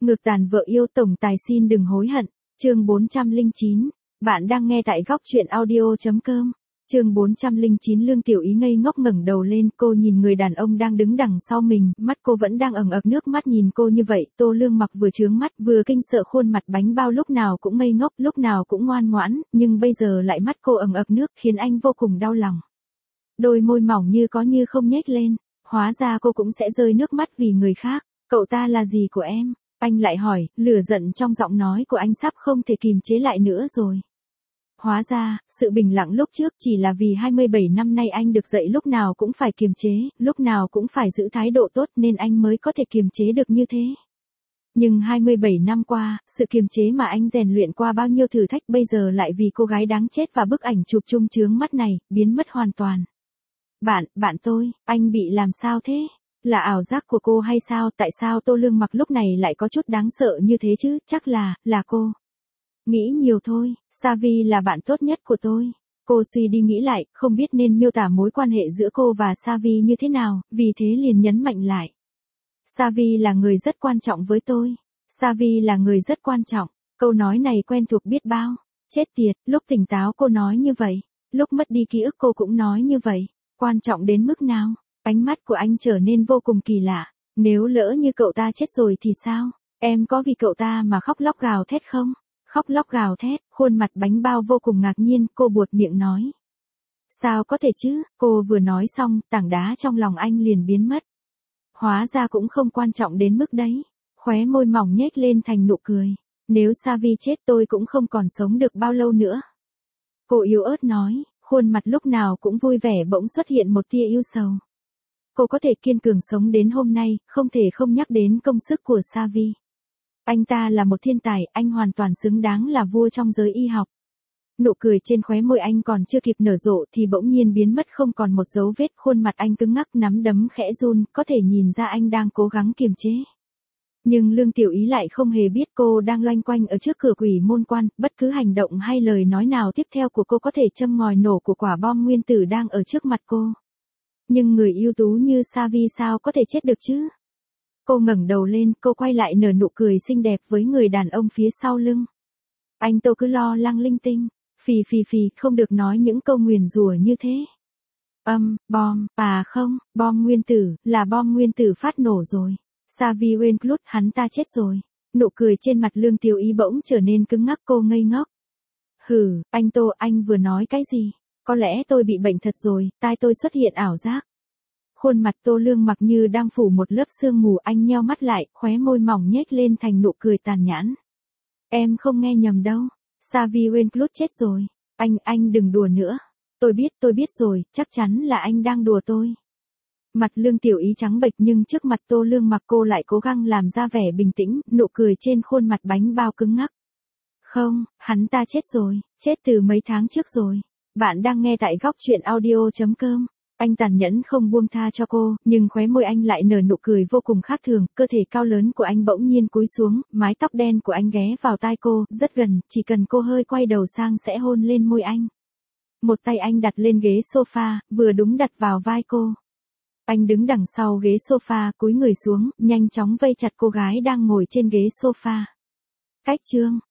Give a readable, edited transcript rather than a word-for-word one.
Ngược tàn vợ yêu tổng tài xin đừng hối hận. Chương 409. Bạn đang nghe tại góc truyện audio.com. Chương 409. Lương Tiểu Ý ngây ngốc ngẩng đầu lên, cô nhìn người đàn ông đang đứng đằng sau mình, mắt cô vẫn đang ẩn ực nước mắt nhìn cô như vậy. Tô Lương Mặc vừa trướng mắt vừa kinh sợ, khuôn mặt bánh bao lúc nào cũng ngây ngốc, lúc nào cũng ngoan ngoãn, nhưng bây giờ lại mắt cô ẩn ực nước khiến anh vô cùng đau lòng. Đôi môi mỏng như có như không nhếch lên, hóa ra cô cũng sẽ rơi nước mắt vì người khác. Cậu ta là gì của em? Anh lại hỏi, lửa giận trong giọng nói của anh sắp không thể kìm chế lại nữa rồi. Hóa ra, sự bình lặng lúc trước chỉ là vì 27 năm nay anh được dạy lúc nào cũng phải kiềm chế, lúc nào cũng phải giữ thái độ tốt nên anh mới có thể kiềm chế được như thế. Nhưng 27 năm qua, sự kiềm chế mà anh rèn luyện qua bao nhiêu thử thách bây giờ lại vì cô gái đáng chết và bức ảnh chụp chung chướng mắt này, biến mất hoàn toàn. Bạn tôi, anh bị làm sao thế? Là ảo giác của cô hay sao? Tại sao Tô Lương Mặc lúc này lại có chút đáng sợ như thế chứ? Chắc là cô. Nghĩ nhiều thôi, Savi là bạn tốt nhất của tôi. Cô suy đi nghĩ lại, không biết nên miêu tả mối quan hệ giữa cô và Savi như thế nào, vì thế liền nhấn mạnh lại. Savi là người rất quan trọng với tôi. Savi là người rất quan trọng. Câu nói này quen thuộc biết bao. Chết tiệt, lúc tỉnh táo cô nói như vậy. Lúc mất đi ký ức cô cũng nói như vậy. Quan trọng đến mức nào? Ánh mắt của anh trở nên vô cùng kỳ lạ. Nếu lỡ như cậu ta chết rồi thì sao? Em có vì cậu ta mà khóc lóc gào thét không? Khóc lóc gào thét, khuôn mặt bánh bao vô cùng ngạc nhiên, cô buột miệng nói. Sao có thể chứ? Cô vừa nói xong, tảng đá trong lòng anh liền biến mất. Hóa ra cũng không quan trọng đến mức đấy. Khóe môi mỏng nhếch lên thành nụ cười. Nếu Savi chết tôi cũng không còn sống được bao lâu nữa. Cô yếu ớt nói, khuôn mặt lúc nào cũng vui vẻ bỗng xuất hiện một tia yêu sầu. Cô có thể kiên cường sống đến hôm nay, không thể không nhắc đến công sức của Savi. Anh ta là một thiên tài, anh hoàn toàn xứng đáng là vua trong giới y học. Nụ cười trên khóe môi anh còn chưa kịp nở rộ thì bỗng nhiên biến mất không còn một dấu vết, khuôn mặt anh cứng ngắc, nắm đấm khẽ run, có thể nhìn ra anh đang cố gắng kiềm chế. Nhưng Lương Tiểu Ý lại không hề biết cô đang loanh quanh ở trước cửa Quỷ Môn Quan, bất cứ hành động hay lời nói nào tiếp theo của cô có thể châm ngòi nổ của quả bom nguyên tử đang ở trước mặt cô. Nhưng người ưu tú như Savi sao có thể chết được chứ? Cô ngẩng đầu lên, cô quay lại nở nụ cười xinh đẹp với người đàn ông phía sau lưng. Anh Tô cứ lo lăng linh tinh, phì, không được nói những câu nguyền rủa như thế. Bom, không, bom nguyên tử, là bom nguyên tử phát nổ rồi. Savi Wenclut, hắn ta chết rồi. Nụ cười trên mặt Lương Tiểu Ý bỗng trở nên cứng ngắc, cô ngây ngốc. Hừ, anh Tô, anh vừa nói cái gì? Có lẽ tôi bị bệnh thật rồi, tai tôi xuất hiện ảo giác. Khuôn mặt Tô Lương Mặc như đang phủ một lớp sương mù, anh nheo mắt lại, khóe môi mỏng nhếch lên thành nụ cười tàn nhẫn. Em không nghe nhầm đâu. Savi Wenclut chết rồi. Anh đừng đùa nữa. Tôi biết rồi, chắc chắn là anh đang đùa tôi. Mặt Lương Tiểu Ý trắng bệch nhưng trước mặt Tô Lương Mặc cô lại cố gắng làm ra vẻ bình tĩnh, nụ cười trên khuôn mặt bánh bao cứng ngắc. Không, hắn ta chết rồi, chết từ mấy tháng trước rồi. Bạn đang nghe tại góc truyện audio.com. Anh tàn nhẫn không buông tha cho cô, nhưng khóe môi anh lại nở nụ cười vô cùng khác thường, cơ thể cao lớn của anh bỗng nhiên cúi xuống, mái tóc đen của anh ghé vào tai cô, rất gần, chỉ cần cô hơi quay đầu sang sẽ hôn lên môi anh. Một tay anh đặt lên ghế sofa, vừa đúng đặt vào vai cô. Anh đứng đằng sau ghế sofa, cúi người xuống, nhanh chóng vây chặt cô gái đang ngồi trên ghế sofa. Cách chương